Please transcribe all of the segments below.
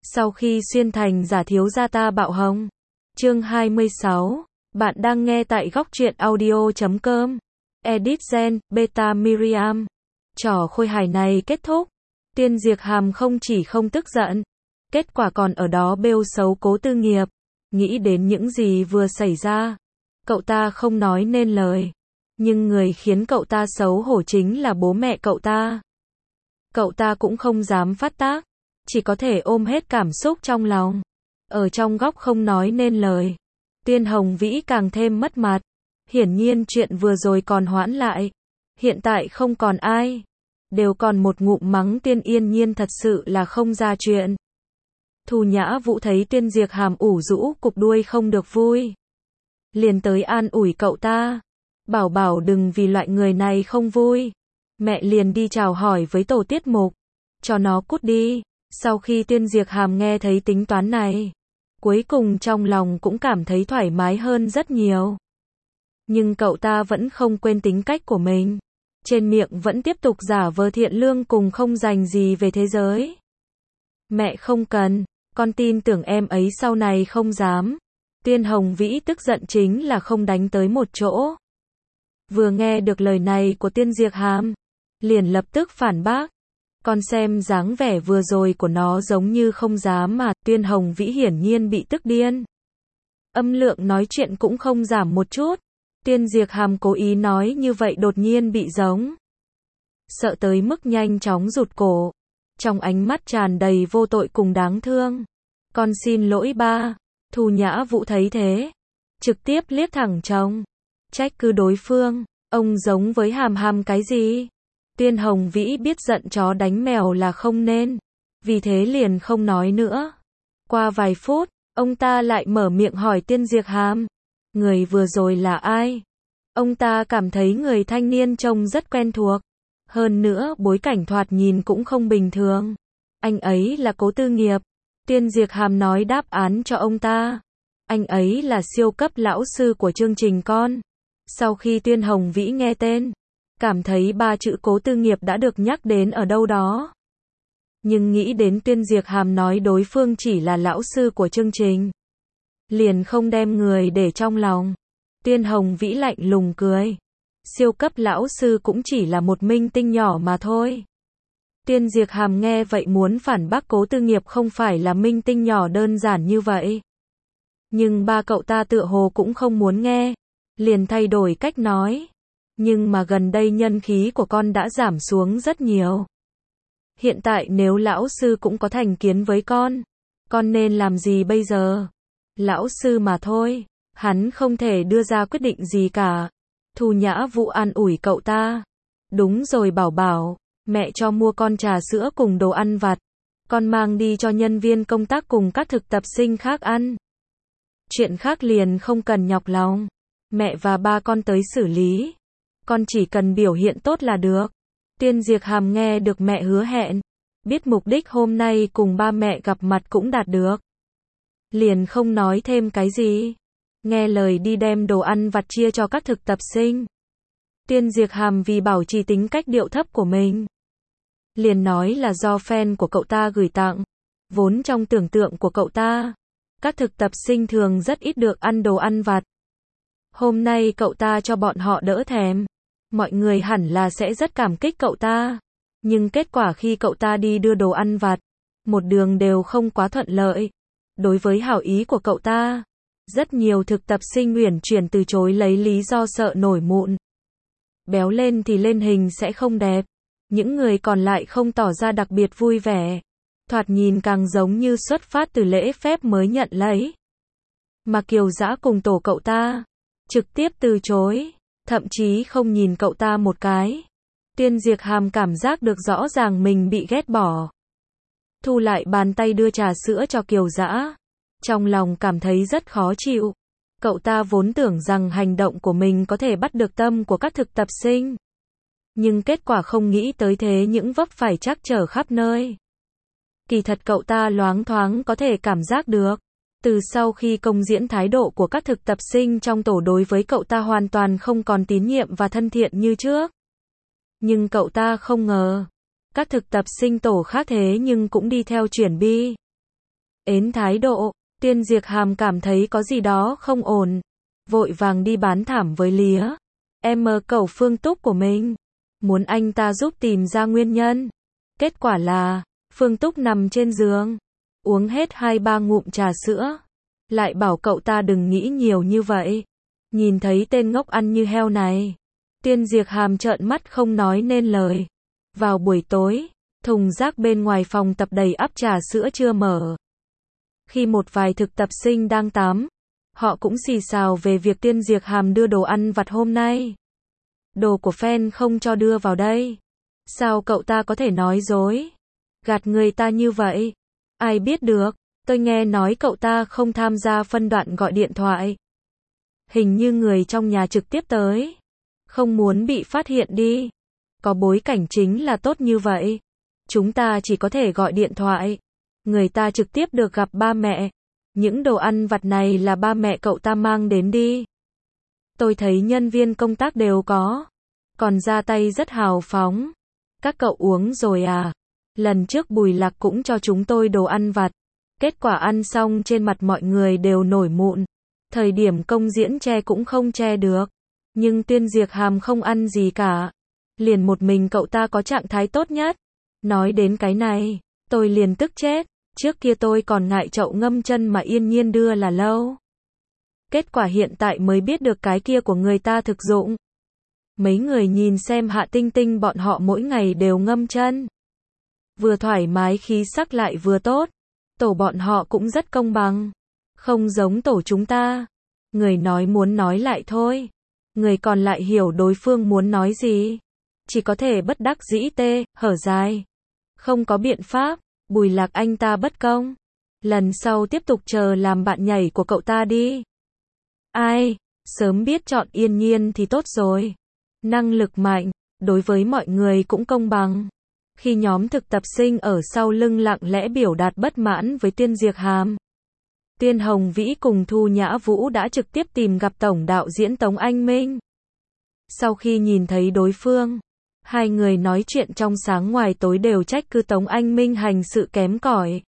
Sau khi xuyên thành giả thiếu gia ta bạo hồng. Chương 26. Bạn đang nghe tại góc truyện audio.com. Edit Gen, Beta Miriam. Trò khôi hài này kết thúc. Tiên Diệp Hàm không chỉ không tức giận, kết quả còn ở đó bêu xấu Cố Tư Nghiệp. Nghĩ đến những gì vừa xảy ra, cậu ta không nói nên lời. Nhưng người khiến cậu ta xấu hổ chính là bố mẹ cậu ta. Cậu ta cũng không dám phát tác, chỉ có thể ôm hết cảm xúc trong lòng, ở trong góc không nói nên lời. Tiên Hồng Vĩ càng thêm mất mặt. Hiển nhiên chuyện vừa rồi còn hoãn lại, hiện tại không còn ai, đều còn một ngụm mắng Tiên Yên Nhiên thật sự là không ra chuyện. Thu Nhã Vũ thấy Tiên Diệp Hàm ủ rũ cục đuôi không được vui, liền tới an ủi cậu ta, bảo bảo đừng vì loại người này không vui. Mẹ liền đi chào hỏi với tổ tiết mục, cho nó cút đi. Sau khi Tiên Diệp Hàm nghe thấy tính toán này, cuối cùng trong lòng cũng cảm thấy thoải mái hơn rất nhiều. Nhưng cậu ta vẫn không quên tính cách của mình, trên miệng vẫn tiếp tục giả vờ thiện lương cùng không dành gì về thế giới. Mẹ không cần, con tin tưởng em ấy sau này không dám. Tiên Hồng Vĩ tức giận chính là không đánh tới một chỗ. Vừa nghe được lời này của Tiên Diệp Hàm, liền lập tức phản bác. Con xem dáng vẻ vừa rồi của nó giống như không dám mà. Tiên Hồng Vĩ hiển nhiên bị tức điên, âm lượng nói chuyện cũng không giảm một chút. Tiên Diệp Hàm cố ý nói như vậy đột nhiên bị giống, sợ tới mức nhanh chóng rụt cổ, trong ánh mắt tràn đầy vô tội cùng đáng thương. Con xin lỗi ba. Thu Nhã Vũ thấy thế, trực tiếp liếc thẳng chồng, trách cứ đối phương, ông giống với Hàm Hàm cái gì? Tiên Hồng Vĩ biết giận chó đánh mèo là không nên, vì thế liền không nói nữa. Qua vài phút, ông ta lại mở miệng hỏi Tiên Diệp Hàm, người vừa rồi là ai? Ông ta cảm thấy người thanh niên trông rất quen thuộc, hơn nữa bối cảnh thoạt nhìn cũng không bình thường. Anh ấy là Cố Tư Nghiệp. Tiên Diệp Hàm nói đáp án cho ông ta. Anh ấy là siêu cấp lão sư của chương trình con. Sau khi Tiên Hồng Vĩ nghe tên, cảm thấy ba chữ Cố Tư Nghiệp đã được nhắc đến ở đâu đó. Nhưng nghĩ đến Tiên Diệp Hàm nói đối phương chỉ là lão sư của chương trình, liền không đem người để trong lòng. Tiên Hồng Vĩ lạnh lùng cười. Siêu cấp lão sư cũng chỉ là một minh tinh nhỏ mà thôi. Tiên Diệp Hàm nghe vậy muốn phản bác Cố Tư Nghiệp không phải là minh tinh nhỏ đơn giản như vậy. Nhưng ba cậu ta tựa hồ cũng không muốn nghe, liền thay đổi cách nói. Nhưng mà gần đây nhân khí của con đã giảm xuống rất nhiều. Hiện tại nếu lão sư cũng có thành kiến với con nên làm gì bây giờ? Lão sư mà thôi, hắn không thể đưa ra quyết định gì cả. Thu Nhã Vũ an ủi cậu ta. Đúng rồi bảo bảo, mẹ cho mua con trà sữa cùng đồ ăn vặt, con mang đi cho nhân viên công tác cùng các thực tập sinh khác ăn. Chuyện khác liền không cần nhọc lòng, mẹ và ba con tới xử lý. Con chỉ cần biểu hiện tốt là được. Tiên Diệp Hàm nghe được mẹ hứa hẹn, biết mục đích hôm nay cùng ba mẹ gặp mặt cũng đạt được, liền không nói thêm cái gì, nghe lời đi đem đồ ăn vặt chia cho các thực tập sinh. Tiên Diệp Hàm vì bảo trì tính cách điệu thấp của mình, liền nói là do fan của cậu ta gửi tặng. Vốn trong tưởng tượng của cậu ta, các thực tập sinh thường rất ít được ăn đồ ăn vặt. Hôm nay cậu ta cho bọn họ đỡ thèm, mọi người hẳn là sẽ rất cảm kích cậu ta. Nhưng kết quả khi cậu ta đi đưa đồ ăn vặt, một đường đều không quá thuận lợi. Đối với hảo ý của cậu ta, rất nhiều thực tập sinh uyển chuyển từ chối lấy lý do sợ nổi mụn, béo lên thì lên hình sẽ không đẹp. Những người còn lại không tỏ ra đặc biệt vui vẻ, thoạt nhìn càng giống như xuất phát từ lễ phép mới nhận lấy. Mà Kiều Dã cùng tổ cậu ta trực tiếp từ chối, thậm chí không nhìn cậu ta một cái. Tiên Diệp Hàm cảm giác được rõ ràng mình bị ghét bỏ, thu lại bàn tay đưa trà sữa cho Kiều Dã, trong lòng cảm thấy rất khó chịu. Cậu ta vốn tưởng rằng hành động của mình có thể bắt được tâm của các thực tập sinh, nhưng kết quả không nghĩ tới thế những vấp phải trắc trở khắp nơi. Kỳ thật cậu ta loáng thoáng có thể cảm giác được, từ sau khi công diễn thái độ của các thực tập sinh trong tổ đối với cậu ta hoàn toàn không còn tín nhiệm và thân thiện như trước. Nhưng cậu ta không ngờ, các thực tập sinh tổ khác thế nhưng cũng đi theo chuyển bi. ến thái độ. Tiên Diệp Hàm cảm thấy có gì đó không ổn, vội vàng đi bán thảm với Lía M cẩu Phương Túc của mình, muốn anh ta giúp tìm ra nguyên nhân. Kết quả là, Phương Túc nằm trên giường, uống hết 2-3 ngụm trà sữa, lại bảo cậu ta đừng nghĩ nhiều như vậy. Nhìn thấy tên ngốc ăn như heo này, Tiên Diệp Hàm trợn mắt không nói nên lời. Vào buổi tối, thùng rác bên ngoài phòng tập đầy ắp trà sữa chưa mở. Khi một vài thực tập sinh đang tắm, họ cũng xì xào về việc Tiên Diệp Hàm đưa đồ ăn vặt hôm nay. Đồ của fan không cho đưa vào đây. Sao cậu ta có thể nói dối, gạt người ta như vậy? Ai biết được, tôi nghe nói cậu ta không tham gia phân đoạn gọi điện thoại. Hình như người trong nhà trực tiếp tới. Không muốn bị phát hiện đi. Có bối cảnh chính là tốt như vậy. Chúng ta chỉ có thể gọi điện thoại. Người ta trực tiếp được gặp ba mẹ. Những đồ ăn vặt này là ba mẹ cậu ta mang đến đi. Tôi thấy nhân viên công tác đều có. Còn ra tay rất hào phóng. Các cậu uống rồi à? Lần trước Bùi Lạc cũng cho chúng tôi đồ ăn vặt. Kết quả ăn xong trên mặt mọi người đều nổi mụn. Thời điểm công diễn che cũng không che được. Nhưng Tiên Diệp Hàm không ăn gì cả. Liền một mình cậu ta có trạng thái tốt nhất. Nói đến cái này, tôi liền tức chết. Trước kia tôi còn ngại chậu ngâm chân mà Yên Nhiên đưa là lâu. Kết quả hiện tại mới biết được cái kia của người ta thực dụng. Mấy người nhìn xem Hạ Tinh Tinh bọn họ mỗi ngày đều ngâm chân. Vừa thoải mái khí sắc lại vừa tốt. Tổ bọn họ cũng rất công bằng. Không giống tổ chúng ta. Người nói muốn nói lại thôi. Người còn lại hiểu đối phương muốn nói gì. Chỉ có thể bất đắc dĩ hở dài. Không có biện pháp, Bùi Lạc anh ta bất công. Lần sau tiếp tục chờ làm bạn nhảy của cậu ta đi. Ai, sớm biết chọn Yên Nhiên thì tốt rồi. Năng lực mạnh, đối với mọi người cũng công bằng. Khi nhóm thực tập sinh ở sau lưng lặng lẽ biểu đạt bất mãn với Tiên Diệp Hàm, Tiên Hồng Vĩ cùng Thu Nhã Vũ đã trực tiếp tìm gặp tổng đạo diễn Tống Anh Minh. Sau khi nhìn thấy đối phương, hai người nói chuyện trong sáng ngoài tối đều trách cứ Tống Anh Minh hành sự kém cỏi.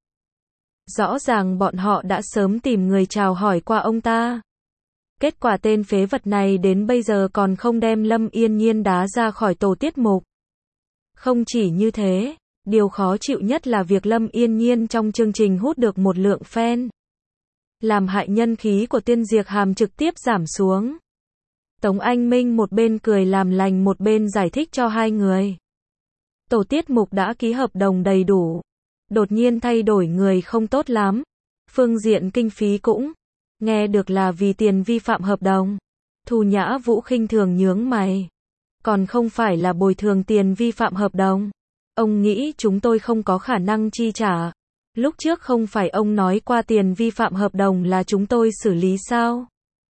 Rõ ràng bọn họ đã sớm tìm người chào hỏi qua ông ta. Kết quả tên phế vật này đến bây giờ còn không đem Lâm Yên Nhiên đá ra khỏi tổ tiết mục. Không chỉ như thế, điều khó chịu nhất là việc Lâm Yên Nhiên trong chương trình hút được một lượng fan, làm hại nhân khí của Tiên Diệp Hàm trực tiếp giảm xuống. Tống Anh Minh một bên cười làm lành một bên giải thích cho hai người. Tổ tiết mục đã ký hợp đồng đầy đủ. Đột nhiên thay đổi người không tốt lắm. Phương diện kinh phí cũng. Nghe được là vì tiền vi phạm hợp đồng. Thu Nhã Vũ khinh thường nhướng mày. Còn không phải là bồi thường tiền vi phạm hợp đồng. Ông nghĩ chúng tôi không có khả năng chi trả. Lúc trước không phải ông nói qua tiền vi phạm hợp đồng là chúng tôi xử lý sao?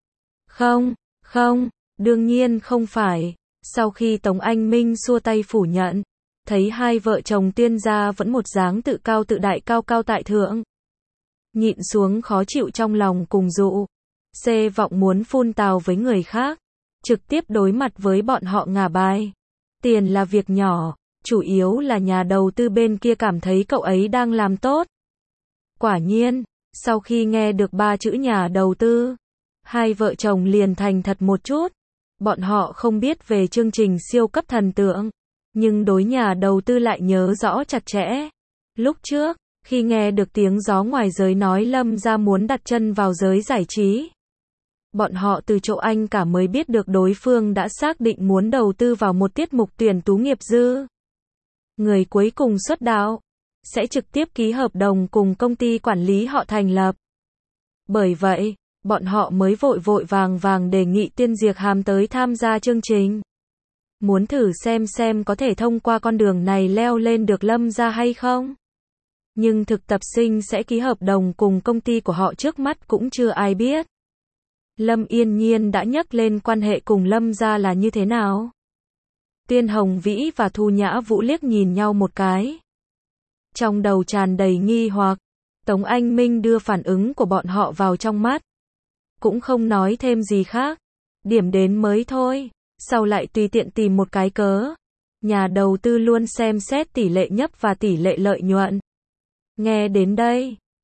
Không, đương nhiên không phải. Sau khi Tống Anh Minh xua tay phủ nhận, thấy hai vợ chồng Tiên gia vẫn một dáng tự cao tự đại cao cao tại thượng. Nhịn xuống khó chịu trong lòng cùng dụ. Vọng muốn phun tào với người khác. Trực tiếp đối mặt với bọn họ ngả bài. Tiền là việc nhỏ, chủ yếu là nhà đầu tư bên kia cảm thấy cậu ấy đang làm tốt. Quả nhiên, sau khi nghe được 3 chữ nhà đầu tư, hai vợ chồng liền thành thật một chút. Bọn họ không biết về chương trình siêu cấp thần tượng, nhưng đối nhà đầu tư lại nhớ rõ chặt chẽ. Lúc trước, khi nghe được tiếng gió ngoài giới nói Lâm gia muốn đặt chân vào giới giải trí, bọn họ từ chỗ anh cả mới biết được đối phương đã xác định muốn đầu tư vào một tiết mục tuyển tú nghiệp dư. Người cuối cùng xuất đạo sẽ trực tiếp ký hợp đồng cùng công ty quản lý họ thành lập. Bởi vậy, bọn họ mới vội vội vàng vàng đề nghị Tiên Diệp Hàm tới tham gia chương trình. Muốn thử xem có thể thông qua con đường này leo lên được Lâm gia hay không. Nhưng thực tập sinh sẽ ký hợp đồng cùng công ty của họ trước mắt cũng chưa ai biết. Lâm Yên Nhiên đã nhắc lên quan hệ cùng Lâm gia là như thế nào. Tiên Hồng Vĩ và Thu Nhã Vũ liếc nhìn nhau một cái. Trong đầu tràn đầy nghi hoặc, Tống Anh Minh đưa phản ứng của bọn họ vào trong mắt. Cũng không nói thêm gì khác. Điểm đến mới thôi. Sau lại tùy tiện tìm một cái cớ. Nhà đầu tư luôn xem xét tỷ lệ nhấp và tỷ lệ lợi nhuận. Nghe đến đây,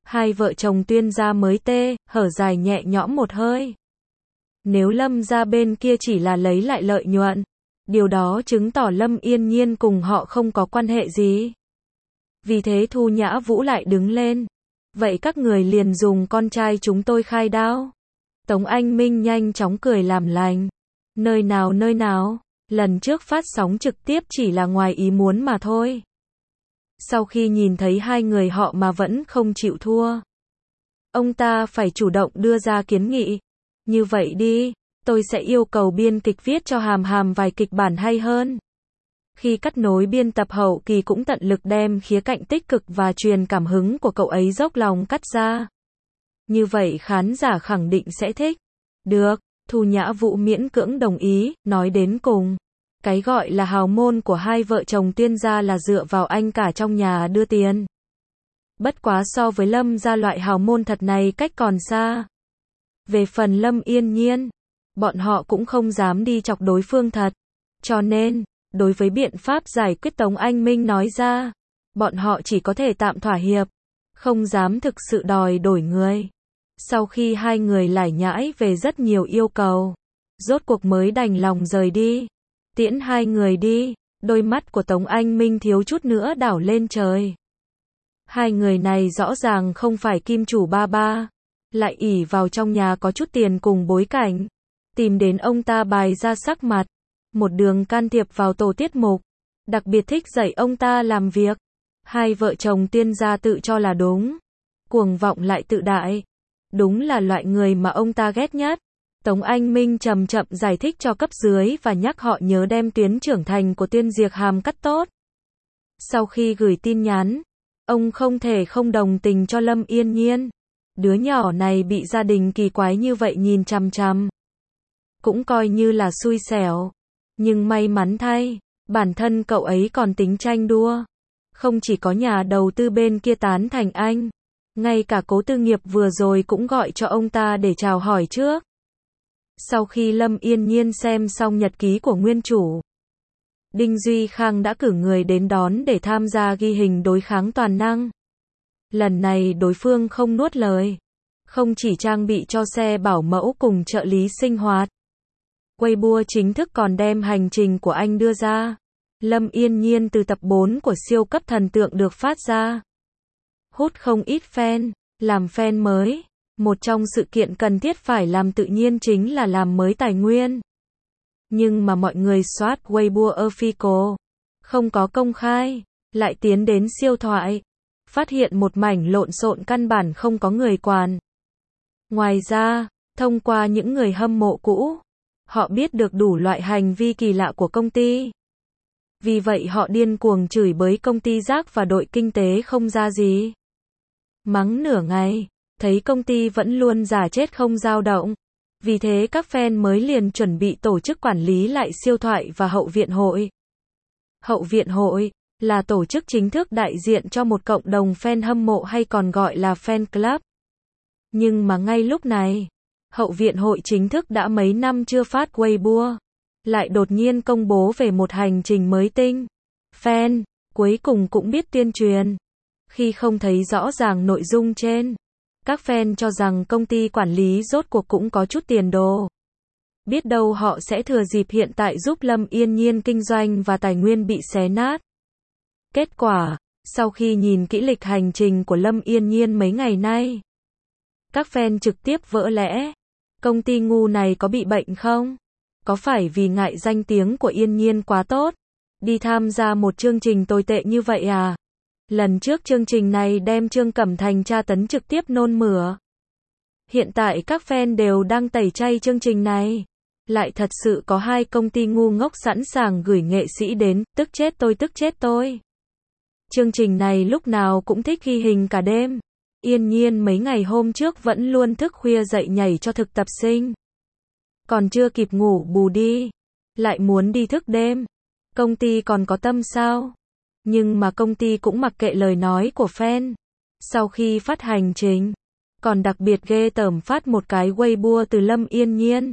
Hai vợ chồng Tuyên gia mới hở dài nhẹ nhõm một hơi. Nếu Lâm gia bên kia chỉ là lấy lại lợi nhuận, điều đó chứng tỏ Lâm Yên Nhiên cùng họ không có quan hệ gì. Vì thế Thu Nhã Vũ lại đứng lên. Vậy các người liền dùng con trai chúng tôi khai đao. Tống Anh Minh nhanh chóng cười làm lành. Nơi nào, lần trước phát sóng trực tiếp chỉ là ngoài ý muốn mà thôi. Sau khi nhìn thấy hai người họ mà vẫn không chịu thua, ông ta phải chủ động đưa ra kiến nghị. Như vậy đi, tôi sẽ yêu cầu biên kịch viết cho Hàm Hàm vài kịch bản hay hơn. Khi cắt nối biên tập hậu kỳ cũng tận lực đem khía cạnh tích cực và truyền cảm hứng của cậu ấy dốc lòng cắt ra. Như vậy khán giả khẳng định sẽ thích. Được, Thu Nhã Vũ miễn cưỡng đồng ý, nói đến cùng. Cái gọi là hào môn của hai vợ chồng Tuyên gia là dựa vào anh cả trong nhà đưa tiền. Bất quá so với Lâm gia loại hào môn thật này cách còn xa. Về phần Lâm Yên Nhiên, bọn họ cũng không dám đi chọc đối phương thật. Cho nên, đối với biện pháp giải quyết Tống Anh Minh nói ra, bọn họ chỉ có thể tạm thỏa hiệp, không dám thực sự đòi đổi người. Sau khi hai người lải nhải về rất nhiều yêu cầu, rốt cuộc mới đành lòng rời đi. Tiễn hai người đi, đôi mắt của Tống Anh Minh thiếu chút nữa đảo lên trời. Hai người này rõ ràng không phải kim chủ ba, lại ỷ vào trong nhà có chút tiền cùng bối cảnh, tìm đến ông ta bày ra sắc mặt, một đường can thiệp vào tổ tiết mục, đặc biệt thích dạy ông ta làm việc. Hai vợ chồng Tuyên gia tự cho là đúng, cuồng vọng lại tự đại, đúng là loại người mà ông ta ghét nhất. Tống Anh Minh chậm chậm giải thích cho cấp dưới và nhắc họ nhớ đem tuyến trưởng thành của Tuyên Diệc Hàm cắt tốt. Sau khi gửi tin nhắn, ông không thể không đồng tình cho Lâm Yên Nhiên. Đứa nhỏ này bị gia đình kỳ quái như vậy nhìn chằm chằm, cũng coi như là xui xẻo. Nhưng may mắn thay, bản thân cậu ấy còn tính tranh đua. Không chỉ có nhà đầu tư bên kia tán thành anh, ngay cả Cố Tư Nghiệp vừa rồi cũng gọi cho ông ta để chào hỏi trước. Sau khi Lâm Yên Nhiên xem xong nhật ký của nguyên chủ, Đinh Duy Khang đã cử người đến đón để tham gia ghi hình đối kháng toàn năng. Lần này đối phương không nuốt lời, không chỉ trang bị cho xe bảo mẫu cùng trợ lý sinh hoạt, Weibo chính thức còn đem hành trình của anh đưa ra. Lâm Yên Nhiên từ tập 4 của siêu cấp thần tượng được phát ra, hút không ít fan. Làm fan mới, một trong sự kiện cần thiết phải làm tự nhiên chính là làm mới tài nguyên. Nhưng mà mọi người soát Weibo official, không có công khai, lại tiến đến siêu thoại, phát hiện một mảnh lộn xộn căn bản không có người quản. Ngoài ra, thông qua những người hâm mộ cũ, họ biết được đủ loại hành vi kỳ lạ của công ty. Vì vậy họ điên cuồng chửi bới công ty rác và đội kinh tế không ra gì. Mắng nửa ngày, thấy công ty vẫn luôn giả chết không dao động. Vì thế các fan mới liền chuẩn bị tổ chức quản lý lại siêu thoại và hậu viện hội. Hậu viện hội là tổ chức chính thức đại diện cho một cộng đồng fan hâm mộ hay còn gọi là fan club. Nhưng mà ngay lúc này, hậu viện hội chính thức đã mấy năm chưa phát Weibo, lại đột nhiên công bố về một hành trình mới tinh. Fan cuối cùng cũng biết tuyên truyền. Khi không thấy rõ ràng nội dung trên, các fan cho rằng công ty quản lý rốt cuộc cũng có chút tiền đồ. Biết đâu họ sẽ thừa dịp hiện tại giúp Lâm Yên Nhiên kinh doanh và tài nguyên bị xé nát. Kết quả, sau khi nhìn kỹ lịch hành trình của Lâm Yên Nhiên mấy ngày nay, các fan trực tiếp vỡ lẽ. Công ty ngu này có bị bệnh không? Có phải vì ngại danh tiếng của Yên Nhiên quá tốt, đi tham gia một chương trình tồi tệ như vậy à? Lần trước chương trình này đem Trương Cẩm Thành tra tấn trực tiếp nôn mửa. Hiện tại các fan đều đang tẩy chay chương trình này. Lại thật sự có hai công ty ngu ngốc sẵn sàng gửi nghệ sĩ đến, tức chết tôi. Chương trình này lúc nào cũng thích ghi hình cả đêm. Yên Nhiên mấy ngày hôm trước vẫn luôn thức khuya dậy nhảy cho thực tập sinh. Còn chưa kịp ngủ bù đi, lại muốn đi thức đêm. Công ty còn có tâm sao? Nhưng mà công ty cũng mặc kệ lời nói của fan. Sau khi phát hành trình, còn đặc biệt ghê tởm phát một cái Weibo từ Lâm Yên Nhiên.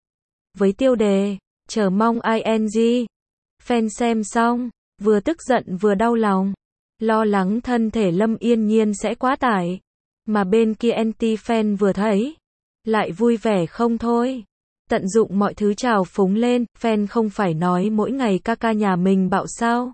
Với tiêu đề, chờ mong ing. Fan xem xong, vừa tức giận vừa đau lòng. Lo lắng thân thể Lâm Yên Nhiên sẽ quá tải. Mà bên kia anti-fan vừa thấy, lại vui vẻ không thôi. Tận dụng mọi thứ trào phúng lên, fan không phải nói mỗi ngày ca ca nhà mình bạo sao?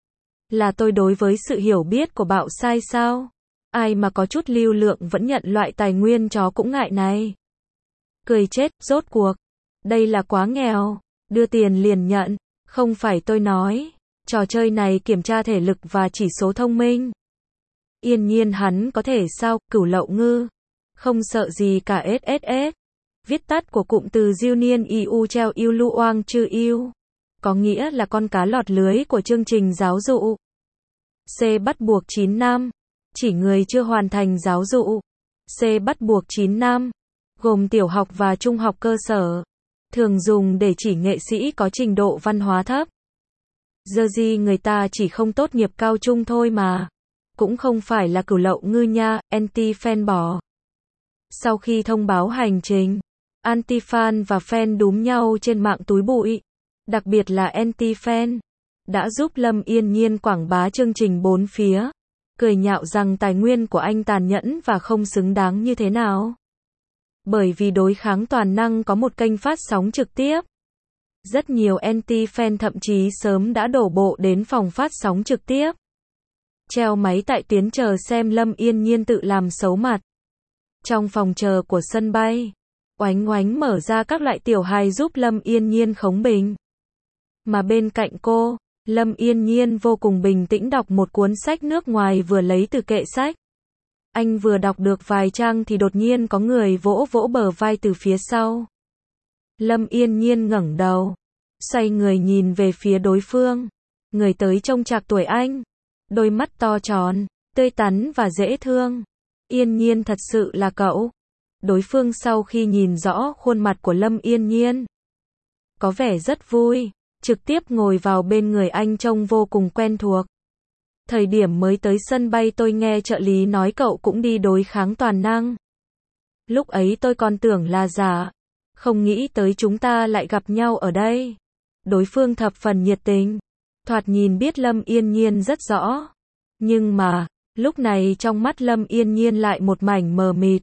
Là tôi đối với sự hiểu biết của bạo sai sao? Ai mà có chút lưu lượng vẫn nhận loại tài nguyên chó cũng ngại này. Cười chết, rốt cuộc. Đây là quá nghèo. Đưa tiền liền nhận. Không phải tôi nói. Trò chơi này kiểm tra thể lực và chỉ số thông minh. Yên nhiên hắn có thể sao, Cửu Lậu Ngư. Không sợ gì cả SSS. Viết tắt của cụm từ Union EU treo yêu luoang chư yêu. Có nghĩa là con cá lọt lưới của chương trình giáo dụ. C. Bắt buộc 9 năm. Chỉ người chưa hoàn thành giáo dụ. C. Bắt buộc 9 năm. Gồm tiểu học và trung học cơ sở. Thường dùng để chỉ nghệ sĩ có trình độ văn hóa thấp. Giờ gì người ta chỉ không tốt nghiệp cao trung thôi mà. Cũng không phải là Cửu Lậu Ngư nha, anti-fan bỏ. Sau khi thông báo hành trình, anti-fan và fan đúm nhau trên mạng túi bụi. Đặc biệt là anti-fan. Đã giúp Lâm Yên Nhiên quảng bá chương trình bốn phía. Cười nhạo rằng tài nguyên của anh tàn nhẫn và không xứng đáng như thế nào. Bởi vì đối kháng toàn năng có một kênh phát sóng trực tiếp. Rất nhiều anti-fan thậm chí sớm đã đổ bộ đến phòng phát sóng trực tiếp. Treo máy tại tuyến chờ xem Lâm Yên Nhiên tự làm xấu mặt. Trong phòng chờ của sân bay, oánh oánh mở ra các loại tiểu hài giúp Lâm Yên Nhiên khống bình. Mà bên cạnh cô, Lâm Yên Nhiên vô cùng bình tĩnh đọc một cuốn sách nước ngoài vừa lấy từ kệ sách. Anh vừa đọc được vài trang thì đột nhiên có người vỗ vỗ bờ vai từ phía sau. Lâm Yên Nhiên ngẩng đầu, xoay người nhìn về phía đối phương. Người tới trông trạc tuổi anh, đôi mắt to tròn, tươi tắn và dễ thương. Yên Nhiên thật sự là cậu. Đối phương sau khi nhìn rõ khuôn mặt của Lâm Yên Nhiên, có vẻ rất vui, trực tiếp ngồi vào bên người anh trông vô cùng quen thuộc. Thời điểm mới tới sân bay tôi nghe trợ lý nói cậu cũng đi đối kháng toàn năng. Lúc ấy tôi còn tưởng là giả, không nghĩ tới chúng ta lại gặp nhau ở đây. Đối phương thập phần nhiệt tình, thoạt nhìn biết Lâm Yên Nhiên rất rõ. Nhưng mà, lúc này trong mắt Lâm Yên Nhiên lại một mảnh mờ mịt.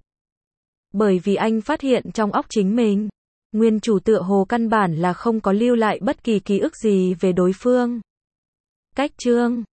Bởi vì anh phát hiện trong óc chính mình, nguyên chủ tựa hồ căn bản là không có lưu lại bất kỳ ký ức gì về đối phương. Cách chương